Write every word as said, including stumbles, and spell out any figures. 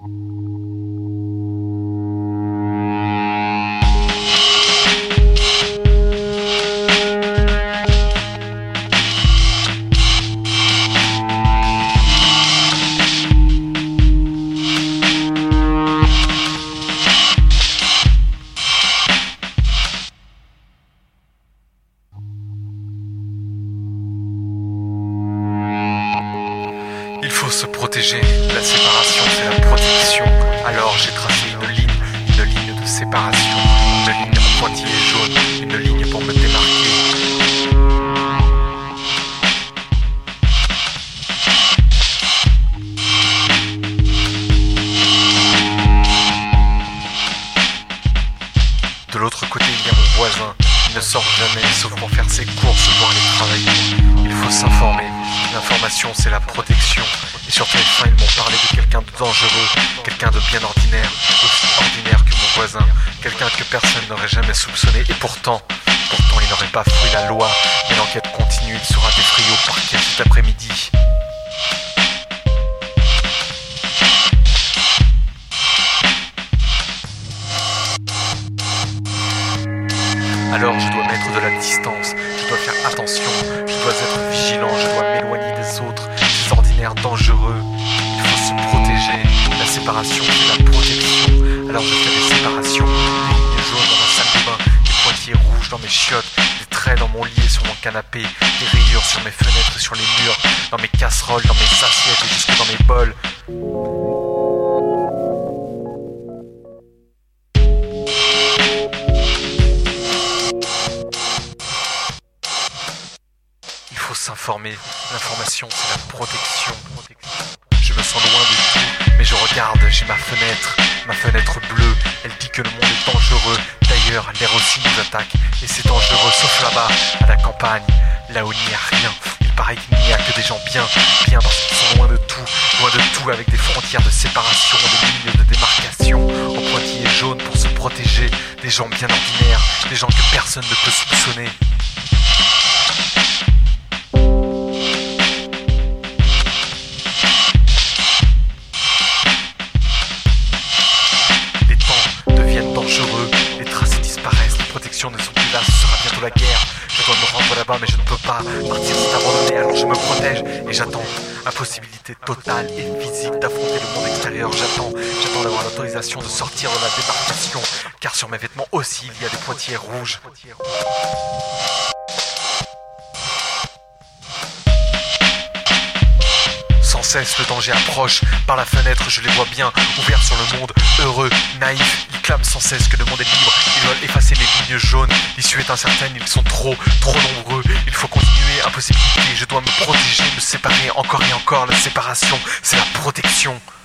Il faut se protéger, la séparation c'est la protection. Alors j'ai tracé une ligne, une ligne de séparation, une ligne en pointillé jaune, une ligne pour me démarquer. De l'autre côté il y a mon voisin, il ne sort jamais sauf pour faire ses courses, pour aller travailler. Il faut s'informer, l'information c'est la protection. Et sur téléphone ils m'ont parlé de quelqu'un de dangereux, quelqu'un de bien ordinaire, aussi ordinaire que mon voisin, quelqu'un que personne n'aurait jamais soupçonné. Et pourtant, pourtant il n'aurait pas fouillé la loi. Et l'enquête continue, il sera défrayé au parquet cet après-midi. Alors je dois mettre de la distance, je dois faire attention, je dois être vigilant, je dois m'éloigner des autres, des ordinaires dangereux. Il faut se protéger, la séparation c'est la protection. Alors je fais des séparations, des lignes jaunes dans ma salle de bain, des pointillés rouges dans mes chiottes, des traits dans mon lit et sur mon canapé, des rayures sur mes fenêtres, sur les murs, dans mes casseroles, dans mes assiettes et jusque dans mes bols. S'informer, l'information c'est la protection. Je me sens loin de tout, mais je regarde, j'ai ma fenêtre, ma fenêtre bleue, elle dit que le monde est dangereux. D'ailleurs, l'air aussi nous attaque, et c'est dangereux, sauf là-bas, à la campagne, là où il n'y a rien. Il paraît qu'il n'y a que des gens bien, bien parce qu'ils sont loin de tout, loin de tout avec des frontières de séparation, des lignes de démarcation, en pointillés jaunes pour se protéger, des gens bien ordinaires, des gens que personne ne peut soupçonner. Ne sont plus là, ce sera bientôt la guerre. Je dois me rendre là-bas mais je ne peux pas partir sans abandonner. Alors je me protège et j'attends. Impossibilité totale et physique d'affronter le monde extérieur. J'attends, j'attends d'avoir l'autorisation de sortir de la débarcation. Car sur mes vêtements aussi il y a des pointillés rouges. Sans cesse le danger approche, par la fenêtre je les vois bien, ouverts sur le monde, heureux, naïfs, ils clament sans cesse que le monde est libre, ils veulent effacer les lignes jaunes, l'issue est incertaine, ils sont trop, trop nombreux, il faut continuer, impossibilité, je dois me protéger, me séparer encore et encore, la séparation, c'est la protection.